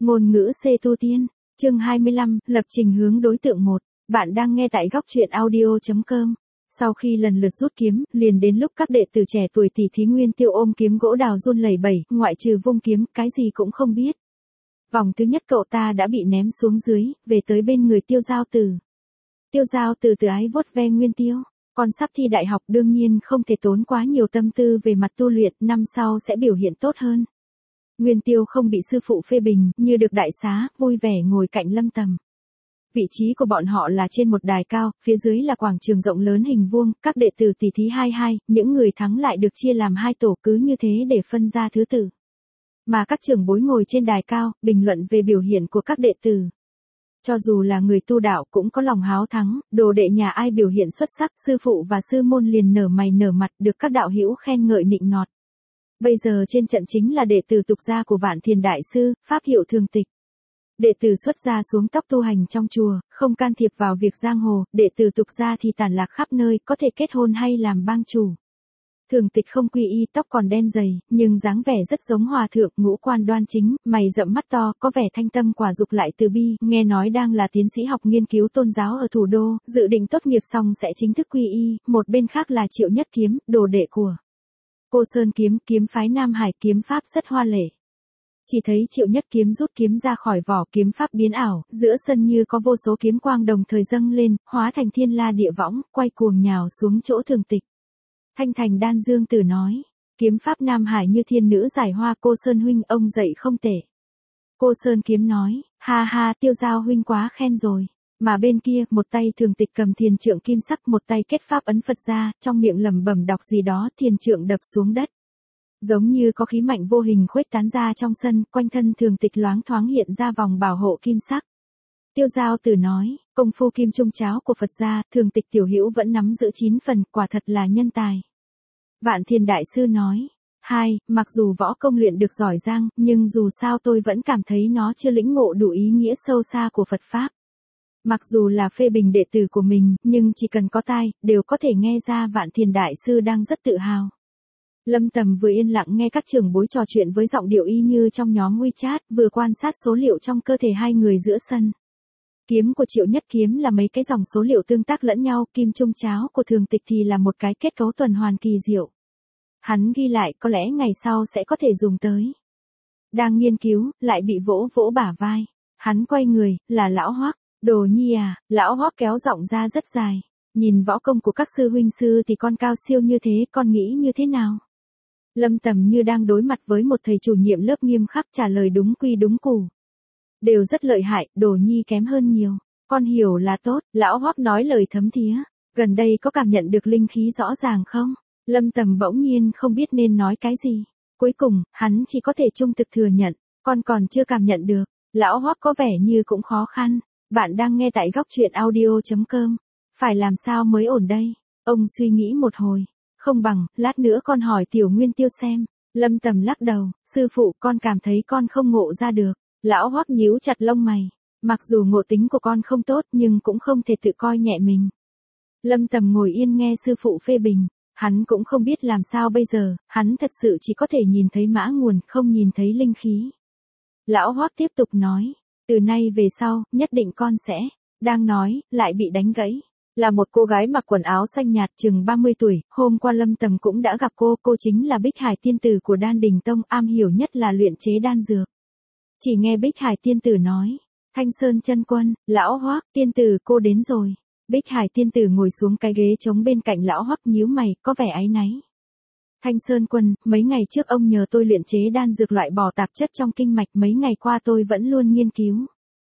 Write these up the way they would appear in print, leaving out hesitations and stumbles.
Ngôn ngữ C tu tiên, chương 25, lập trình hướng đối tượng 1. Bạn đang nghe tại góc truyện audio.com. Sau khi lần lượt rút kiếm, liền đến lúc các đệ tử trẻ tuổi tỷ thí Nguyên Tiêu ôm kiếm gỗ đào run lẩy bẩy, ngoại trừ vung kiếm, cái gì cũng không biết. Vòng thứ nhất cậu ta đã bị ném xuống dưới, về tới bên người Tiêu Giao Tử. Tiêu Giao Tử từ ái vuốt ve Nguyên Tiêu. Con sắp thi đại học đương nhiên không thể tốn quá nhiều tâm tư về mặt tu luyện, năm sau sẽ biểu hiện tốt hơn. Nguyên Tiêu không bị sư phụ phê bình, như được đại xá, vui vẻ ngồi cạnh Lâm Tầm. Vị trí của bọn họ là trên một đài cao, phía dưới là quảng trường rộng lớn hình vuông, các đệ tử tỷ thí 2-2, những người thắng lại được chia làm 2 tổ cứ như thế để phân ra thứ tự. Mà các trưởng bối ngồi trên đài cao, bình luận về biểu hiện của các đệ tử. Cho dù là người tu đạo cũng có lòng háo thắng, đồ đệ nhà ai biểu hiện xuất sắc, sư phụ và sư môn liền nở mày nở mặt, được các đạo hữu khen ngợi nịnh nọt. Bây giờ trên trận chính là đệ tử tục gia của Vạn Thiền Đại Sư, pháp hiệu Thường Tịch. Đệ tử xuất gia xuống tóc tu hành trong chùa, không can thiệp vào việc giang hồ, đệ tử tục gia thì tản lạc khắp nơi, có thể kết hôn hay làm bang chủ. Thường Tịch không quy y, tóc còn đen dày, nhưng dáng vẻ rất giống hòa thượng, ngũ quan đoan chính, mày rậm mắt to, có vẻ thanh tâm quả dục lại từ bi, nghe nói đang là tiến sĩ học nghiên cứu tôn giáo ở thủ đô, dự định tốt nghiệp xong sẽ chính thức quy y, một bên khác là Triệu Nhất Kiếm, đồ đệ của Cô Sơn Kiếm, kiếm phái Nam Hải, kiếm pháp rất hoa lệ. Chỉ thấy Triệu Nhất Kiếm rút kiếm ra khỏi vỏ, kiếm pháp biến ảo, giữa sân như có vô số kiếm quang đồng thời dâng lên, hóa thành thiên la địa võng, quay cuồng nhào xuống chỗ Thường Tịch. Thanh Thành Đan Dương Tử nói, kiếm pháp Nam Hải như thiên nữ giải hoa, Cô Sơn huynh ông dạy không tệ. Cô Sơn Kiếm nói, ha ha, Tiêu Giao huynh quá khen rồi. Mà bên kia, một tay Thường Tịch cầm thiền trượng kim sắc, một tay kết pháp ấn Phật ra, trong miệng lẩm bẩm đọc gì đó, thiền trượng đập xuống đất. Giống như có khí mạnh vô hình khuếch tán ra trong sân, quanh thân Thường Tịch loáng thoáng hiện ra vòng bảo hộ kim sắc. Tiêu Giao Tử nói, công phu kim trung cháo của Phật gia, Thường Tịch tiểu hữu vẫn nắm giữ 9 phần, quả thật là nhân tài. Vạn Thiền Đại Sư nói, mặc dù võ công luyện được giỏi giang, nhưng dù sao tôi vẫn cảm thấy nó chưa lĩnh ngộ đủ ý nghĩa sâu xa của Phật Pháp. Mặc dù là phê bình đệ tử của mình, nhưng chỉ cần có tai, đều có thể nghe ra Vạn Thiền Đại Sư đang rất tự hào. Lâm Tầm vừa yên lặng nghe các trưởng bối trò chuyện với giọng điệu y như trong nhóm WeChat, vừa quan sát số liệu trong cơ thể hai người giữa sân. Kiếm của Triệu Nhất Kiếm là mấy cái dòng số liệu tương tác lẫn nhau, kim trung cháo của Thường Tịch thì là một cái kết cấu tuần hoàn kỳ diệu. Hắn ghi lại có lẽ ngày sau sẽ có thể dùng tới. Đang nghiên cứu, lại bị vỗ vỗ bả vai. Hắn quay người, là Lão Hoắc. Đồ Nhi à, Lão Hoắc kéo giọng ra rất dài. Nhìn võ công của các sư huynh sư thì con cao siêu như thế, con nghĩ như thế nào? Lâm Tầm như đang đối mặt với một thầy chủ nhiệm lớp nghiêm khắc, trả lời đúng quy đúng củ. Đều rất lợi hại, Đồ Nhi kém hơn nhiều. Con hiểu là tốt, Lão Hoắc nói lời thấm thía. Gần đây có cảm nhận được linh khí rõ ràng không? Lâm Tầm bỗng nhiên không biết nên nói cái gì. Cuối cùng, hắn chỉ có thể trung thực thừa nhận, con còn chưa cảm nhận được. Lão Hoắc có vẻ như cũng khó khăn. Bạn đang nghe tại góc truyện audio.com. Phải làm sao mới ổn đây? Ông suy nghĩ một hồi. Không bằng, lát nữa con hỏi Tiểu Nguyên Tiêu xem. Lâm Tầm lắc đầu, sư phụ con cảm thấy con không ngộ ra được. Lão Hoắc nhíu chặt lông mày. Mặc dù ngộ tính của con không tốt nhưng cũng không thể tự coi nhẹ mình. Lâm Tầm ngồi yên nghe sư phụ phê bình. Hắn cũng không biết làm sao bây giờ, hắn thật sự chỉ có thể nhìn thấy mã nguồn, không nhìn thấy linh khí. Lão Hoắc tiếp tục nói, từ nay về sau, nhất định con sẽ, đang nói, lại bị đánh gãy. Là một cô gái mặc quần áo xanh nhạt chừng 30 tuổi, hôm qua Lâm Tầm cũng đã gặp cô chính là Bích Hải Tiên Tử của Đan Đình Tông, am hiểu nhất là luyện chế đan dược. Chỉ nghe Bích Hải Tiên Tử nói, Thanh Sơn chân quân, Lão Hoắc, Tiên Tử cô đến rồi. Bích Hải Tiên Tử ngồi xuống cái ghế trống bên cạnh Lão Hoắc nhíu mày, có vẻ áy náy. Thanh Sơn quân, mấy ngày trước ông nhờ tôi luyện chế đan dược loại bỏ tạp chất trong kinh mạch, mấy ngày qua tôi vẫn luôn nghiên cứu.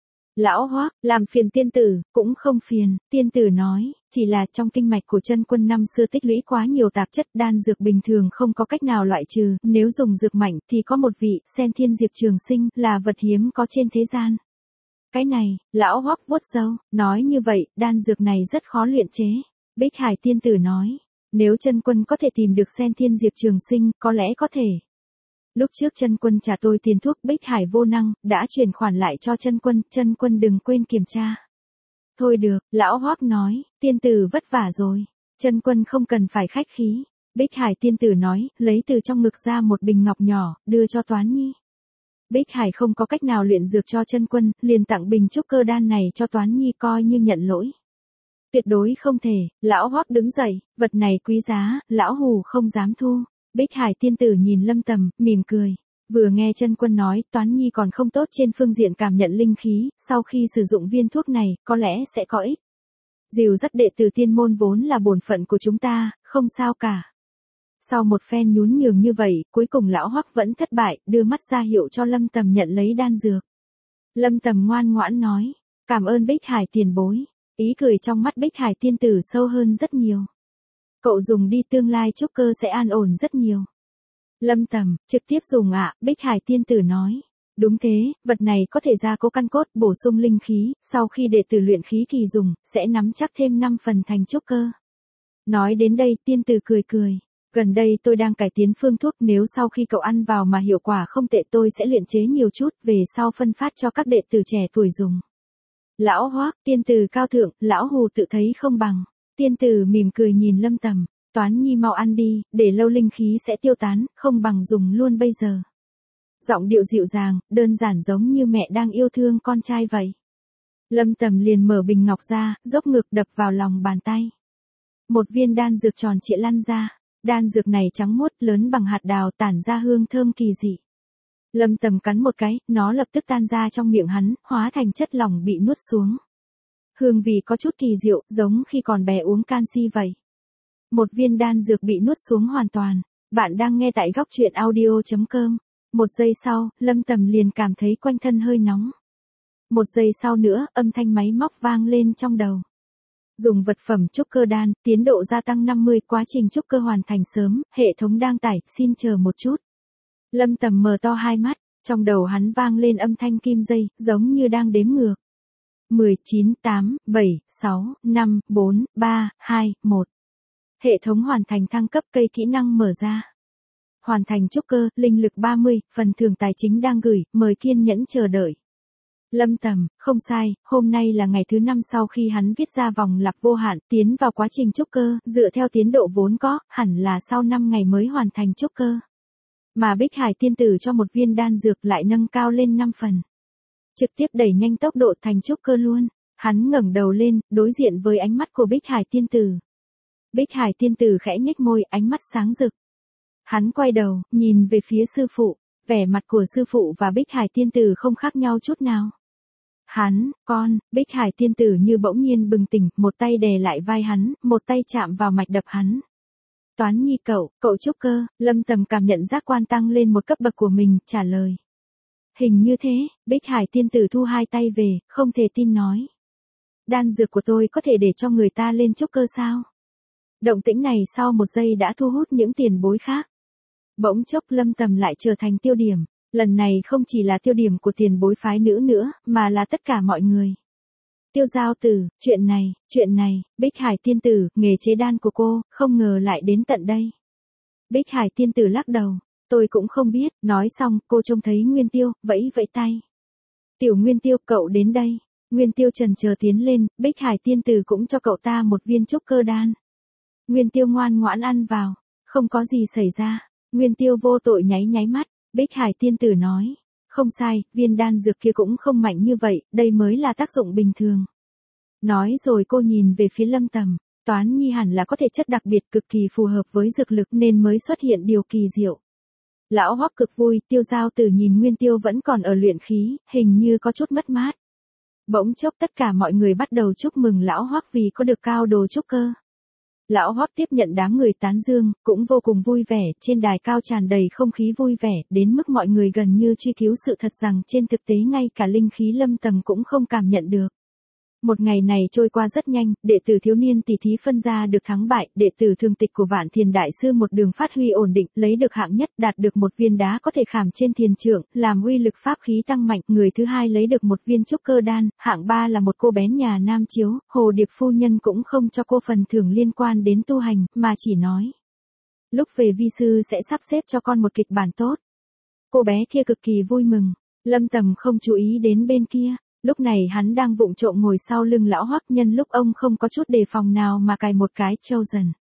Lão Hoắc, làm phiền tiên tử, cũng không phiền, tiên tử nói, chỉ là trong kinh mạch của chân quân năm xưa tích lũy quá nhiều tạp chất, đan dược bình thường không có cách nào loại trừ, nếu dùng dược mạnh thì có một vị, Sen Thiên Diệp Trường Sinh, là vật hiếm có trên thế gian. Cái này, Lão Hoắc vuốt râu, nói như vậy, đan dược này rất khó luyện chế. Bích Hải Tiên Tử nói, nếu chân quân có thể tìm được Sen Thiên Diệp Trường Sinh, có lẽ có thể. Lúc trước chân quân trả tôi tiền thuốc, Bích Hải vô năng, đã chuyển khoản lại cho chân quân đừng quên kiểm tra. Thôi được, Lão Hoắc nói, tiên tử vất vả rồi, chân quân không cần phải khách khí. Bích Hải Tiên Tử nói, lấy từ trong ngực ra một bình ngọc nhỏ, đưa cho Toán Nhi. Bích Hải không có cách nào luyện dược cho chân quân, liền tặng bình trúc cơ đan này cho Toán Nhi coi như nhận lỗi. Tuyệt đối không thể, lão Hoắc đứng dậy, vật này quý giá, lão hù không dám thu. Bích Hải tiên tử nhìn Lâm Tầm, mỉm cười. Vừa nghe chân quân nói, Toán Nhi còn không tốt trên phương diện cảm nhận linh khí, sau khi sử dụng viên thuốc này, có lẽ sẽ có ích. Dìu dắt đệ tử tiên môn vốn là bổn phận của chúng ta, không sao cả. Sau một phen nhún nhường như vậy, cuối cùng lão Hoắc vẫn thất bại, đưa mắt ra hiệu cho Lâm Tầm nhận lấy đan dược. Lâm Tầm ngoan ngoãn nói, cảm ơn Bích Hải tiền bối. Ý cười trong mắt Bích Hải tiên tử sâu hơn rất nhiều. Cậu dùng đi tương lai trúc cơ sẽ an ổn rất nhiều. Lâm Tầm, trực tiếp dùng ạ, Bích Hải tiên tử nói. Đúng thế, vật này có thể gia cố căn cốt, bổ sung linh khí, sau khi đệ tử luyện khí kỳ dùng, sẽ nắm chắc thêm 5 phần thành trúc cơ. Nói đến đây tiên tử cười cười. Gần đây tôi đang cải tiến phương thuốc, nếu sau khi cậu ăn vào mà hiệu quả không tệ tôi sẽ luyện chế nhiều chút, về sau phân phát cho các đệ tử trẻ tuổi dùng. Lão Hoắc, tiên tử cao thượng, lão hù tự thấy không bằng. Tiên tử mỉm cười nhìn Lâm Tầm, Toán Nhi mau ăn đi, để lâu linh khí sẽ tiêu tán, không bằng dùng luôn bây giờ. Giọng điệu dịu dàng, đơn giản giống như mẹ đang yêu thương con trai vậy. Lâm Tầm liền mở bình ngọc ra, dốc ngực đập vào lòng bàn tay. Một viên đan dược tròn trịa lăn ra, đan dược này trắng muốt lớn bằng hạt đào tản ra hương thơm kỳ dị. Lâm Tầm cắn một cái, nó lập tức tan ra trong miệng hắn, hóa thành chất lỏng bị nuốt xuống. Hương vị có chút kỳ diệu, giống khi còn bé uống canxi vậy. Một viên đan dược bị nuốt xuống hoàn toàn. Bạn đang nghe tại góc truyện audio.com. Một giây sau, Lâm Tầm liền cảm thấy quanh thân hơi nóng. Một giây sau nữa, âm thanh máy móc vang lên trong đầu. Dùng vật phẩm trúc cơ đan, tiến độ gia tăng 50, quá trình trúc cơ hoàn thành sớm, hệ thống đang tải, xin chờ một chút. Lâm Tầm mở to hai mắt, trong đầu hắn vang lên âm thanh kim dây, giống như đang đếm ngược. 10, 9, 8, 7, 6, 5, 4, 3, 2, 1. Hệ thống hoàn thành thăng cấp, cây kỹ năng mở ra. Hoàn thành trúc cơ, linh lực 30, phần thưởng tài chính đang gửi, mời kiên nhẫn chờ đợi. Lâm Tầm, không sai, hôm nay là ngày thứ 5 sau khi hắn viết ra vòng lặp vô hạn, tiến vào quá trình trúc cơ, dựa theo tiến độ vốn có, hẳn là sau 5 ngày mới hoàn thành trúc cơ. Mà Bích Hải tiên tử cho một viên đan dược lại nâng cao lên 5 phần. Trực tiếp đẩy nhanh tốc độ thành trúc cơ luôn. Hắn ngẩng đầu lên, đối diện với ánh mắt của Bích Hải tiên tử. Bích Hải tiên tử khẽ nhếch môi, ánh mắt sáng rực. Hắn quay đầu, nhìn về phía sư phụ. Vẻ mặt của sư phụ và Bích Hải tiên tử không khác nhau chút nào. Con, Bích Hải tiên tử như bỗng nhiên bừng tỉnh, một tay đè lại vai hắn, một tay chạm vào mạch đập hắn. Toán Nhi cậu trúc cơ, Lâm Tầm cảm nhận giác quan tăng lên một cấp bậc của mình, trả lời. Hình như thế, Bích Hải tiên tử thu hai tay về, không thể tin nói. Đan dược của tôi có thể để cho người ta lên trúc cơ sao? Động tĩnh này sau một giây đã thu hút những tiền bối khác. Bỗng chốc Lâm Tầm lại trở thành tiêu điểm, lần này không chỉ là tiêu điểm của tiền bối phái nữ nữa, mà là tất cả mọi người. Tiêu Giao Tử, chuyện này, Bích Hải tiên tử, nghề chế đan của cô, không ngờ lại đến tận đây. Bích Hải tiên tử lắc đầu, tôi cũng không biết, nói xong, cô trông thấy Nguyên Tiêu, vẫy vẫy tay. Tiểu Nguyên Tiêu, cậu đến đây. Nguyên Tiêu chần chờ tiến lên, Bích Hải tiên tử cũng cho cậu ta một viên trúc cơ đan. Nguyên Tiêu ngoan ngoãn ăn vào, không có gì xảy ra. Nguyên Tiêu vô tội nháy mắt, Bích Hải tiên tử nói. Không sai, viên đan dược kia cũng không mạnh như vậy, đây mới là tác dụng bình thường. Nói rồi cô nhìn về phía Lâm Tầm, Toán Nhi hẳn là có thể chất đặc biệt cực kỳ phù hợp với dược lực nên mới xuất hiện điều kỳ diệu. Lão Hoắc cực vui, Tiêu Giao Tử nhìn Nguyên Tiêu vẫn còn ở luyện khí, hình như có chút mất mát. Bỗng chốc tất cả mọi người bắt đầu chúc mừng Lão Hoắc vì có được cao đồ trúc cơ. Lão Hoắc tiếp nhận đám người tán dương, cũng vô cùng vui vẻ, trên đài cao tràn đầy không khí vui vẻ, đến mức mọi người gần như truy cứu sự thật rằng trên thực tế ngay cả linh khí Lâm Tầm cũng không cảm nhận được. Một ngày này trôi qua rất nhanh, đệ tử thiếu niên tỷ thí phân ra được thắng bại, đệ tử thường tịch của Vạn Thiền Đại Sư một đường phát huy ổn định, lấy được hạng nhất, đạt được một viên đá có thể khảm trên thiền trượng, làm uy lực pháp khí tăng mạnh, người thứ hai lấy được một viên trúc cơ đan, hạng ba là một cô bé nhà Nam Chiếu, Hồ Điệp phu nhân cũng không cho cô phần thưởng liên quan đến tu hành, mà chỉ nói. Lúc về vi sư sẽ sắp xếp cho con một kịch bản tốt. Cô bé kia cực kỳ vui mừng, Lâm Tầm không chú ý đến bên kia. Lúc này hắn đang vụng trộm ngồi sau lưng Lão Hoắc, nhân lúc ông không có chút đề phòng nào mà cài một cái Chosen.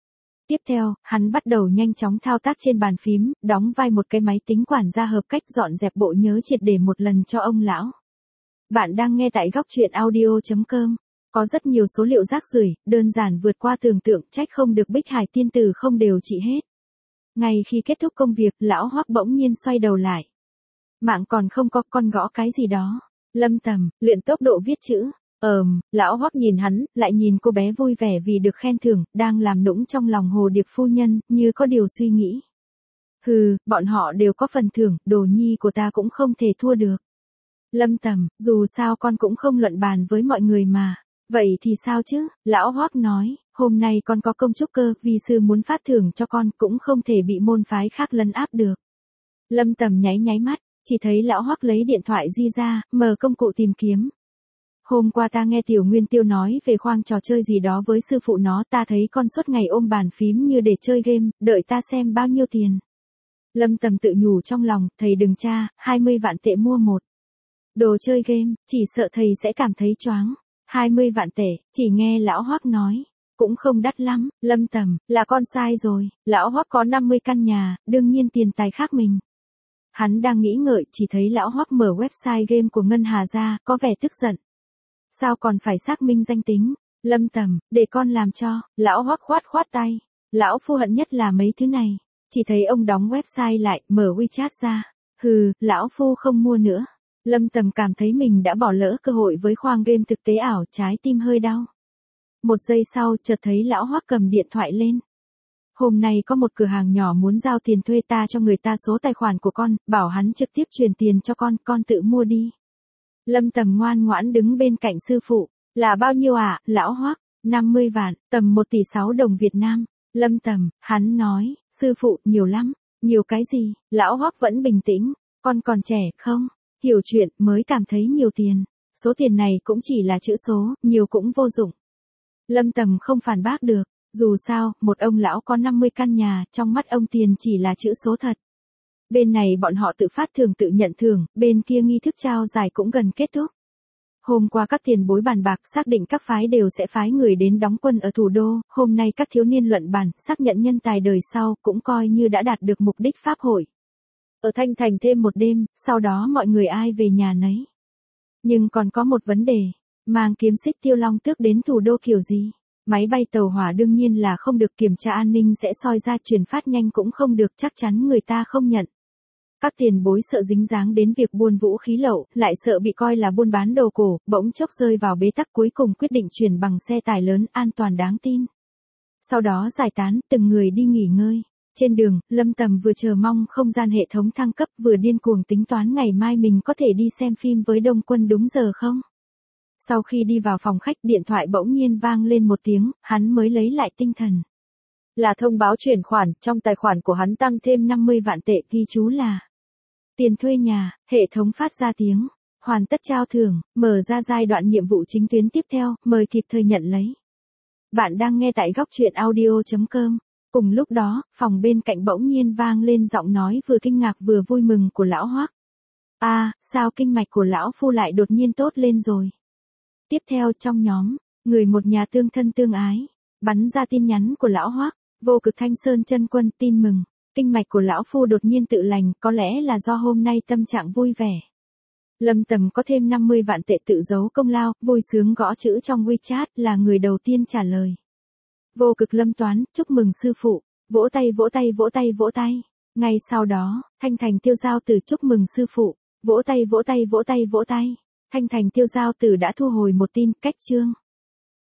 Tiếp theo, hắn bắt đầu nhanh chóng thao tác trên bàn phím, đóng vai một cái máy tính quản gia hợp cách dọn dẹp bộ nhớ triệt để một lần cho ông lão. Bạn đang nghe tại góc truyện audio.com. Có rất nhiều số liệu rác rưởi, đơn giản vượt qua tưởng tượng, trách không được Bích Hải tiên tử không đều trị hết. Ngay khi kết thúc công việc, lão Hoắc bỗng nhiên xoay đầu lại. Mạng còn không có, con gõ cái gì đó. Lâm Tầm, luyện tốc độ viết chữ. Lão Hoắc nhìn hắn, lại nhìn cô bé vui vẻ vì được khen thưởng, đang làm nũng trong lòng Hồ Điệp phu nhân, như có điều suy nghĩ. Hừ, bọn họ đều có phần thưởng, đồ nhi của ta cũng không thể thua được. Lâm Tầm, dù sao con cũng không luận bàn với mọi người mà. Vậy thì sao chứ, lão Hoắc nói, hôm nay con có công trúc cơ, vi sư muốn phát thưởng cho con, cũng không thể bị môn phái khác lấn áp được. Lâm Tầm nháy nháy mắt, chỉ thấy lão Hoắc lấy điện thoại di ra, mở công cụ tìm kiếm. Hôm qua ta nghe Tiểu Nguyên Tiêu nói về khoang trò chơi gì đó với sư phụ nó, ta thấy con suốt ngày ôm bàn phím như để chơi game, đợi ta xem bao nhiêu tiền. Lâm Tầm tự nhủ trong lòng, thầy đừng tra, 20 vạn tệ mua một đồ chơi game, chỉ sợ thầy sẽ cảm thấy choáng. 20 vạn tệ, chỉ nghe lão Hoắc nói, cũng không đắt lắm. Lâm Tầm, là con sai rồi, lão Hoắc có 50 căn nhà, đương nhiên tiền tài khác mình. Hắn đang nghĩ ngợi, chỉ thấy lão Hoắc mở website game của Ngân Hà ra, có vẻ tức giận. Sao còn phải xác minh danh tính? Lâm Tầm, để con làm cho. Lão Hoắc khoát tay. Lão phu hận nhất là mấy thứ này. Chỉ thấy ông đóng website lại, mở WeChat ra. Hừ, lão phu không mua nữa. Lâm Tầm cảm thấy mình đã bỏ lỡ cơ hội với khoang game thực tế ảo, trái tim hơi đau. Một giây sau, chợt thấy lão Hoắc cầm điện thoại lên. Hôm nay có một cửa hàng nhỏ muốn giao tiền thuê, ta cho người ta số tài khoản của con, bảo hắn trực tiếp truyền tiền cho con tự mua đi. Lâm Tầm ngoan ngoãn đứng bên cạnh sư phụ. Là bao nhiêu ạ, lão Hoắc? 50 vạn, tầm 1 tỷ 6 đồng Việt Nam. Lâm Tầm, hắn nói, sư phụ, nhiều lắm. Nhiều cái gì? Lão Hoắc vẫn bình tĩnh. Con còn trẻ, không? Hiểu chuyện, mới cảm thấy nhiều tiền. Số tiền này cũng chỉ là chữ số, nhiều cũng vô dụng. Lâm Tầm không phản bác được. Dù sao, một ông lão có 50 căn nhà, trong mắt ông tiền chỉ là chữ số thật. Bên này bọn họ tự phát thưởng tự nhận thưởng, bên kia nghi thức trao giải cũng gần kết thúc. Hôm qua các tiền bối bàn bạc xác định các phái đều sẽ phái người đến đóng quân ở thủ đô, hôm nay các thiếu niên luận bàn, xác nhận nhân tài đời sau, cũng coi như đã đạt được mục đích pháp hội. Ở Thanh Thành thêm một đêm, sau đó mọi người ai về nhà nấy. Nhưng còn có một vấn đề, mang kiếm xích Tiêu Long Tước đến thủ đô kiểu gì? Máy bay tàu hỏa đương nhiên là không được, kiểm tra an ninh sẽ soi ra, truyền phát nhanh cũng không được, chắc chắn người ta không nhận. Các tiền bối sợ dính dáng đến việc buôn vũ khí lậu, lại sợ bị coi là buôn bán đồ cổ, bỗng chốc rơi vào bế tắc, cuối cùng quyết định chuyển bằng xe tải lớn, an toàn đáng tin. Sau đó giải tán, từng người đi nghỉ ngơi. Trên đường, Lâm Tầm vừa chờ mong không gian hệ thống thăng cấp, vừa điên cuồng tính toán ngày mai mình có thể đi xem phim với Đông Quân đúng giờ không. Sau khi đi vào phòng khách, điện thoại bỗng nhiên vang lên một tiếng, hắn mới lấy lại tinh thần. Là thông báo chuyển khoản, trong tài khoản của hắn tăng thêm 50 vạn tệ, ghi chú là tiền thuê nhà. Hệ thống phát ra tiếng hoàn tất trao thưởng, mở ra giai đoạn nhiệm vụ chính tuyến tiếp theo, mời kịp thời nhận lấy. Bạn đang nghe tại góc truyện audio.com. Cùng lúc đó, phòng bên cạnh bỗng nhiên vang lên giọng nói vừa kinh ngạc vừa vui mừng của lão Hoắc. Sao kinh mạch của lão phu lại đột nhiên tốt lên rồi? Tiếp theo trong nhóm, người một nhà tương thân tương ái, bắn ra tin nhắn của lão Hoắc, Vô Cực Thanh Sơn chân quân, tin mừng, kinh mạch của lão phu đột nhiên tự lành, có lẽ là do hôm nay tâm trạng vui vẻ. Lâm Tầm có thêm 50 vạn tệ tự giấu công lao, vui sướng gõ chữ trong WeChat, là người đầu tiên trả lời. Vô Cực Lâm Toán, chúc mừng sư phụ, vỗ tay vỗ tay vỗ tay vỗ tay. Ngay sau đó, Thanh Thành Tiêu Giao Tử, chúc mừng sư phụ, vỗ tay vỗ tay vỗ tay vỗ tay. Thanh Thành Tiêu Giao Tử đã thu hồi một tin, cách chương.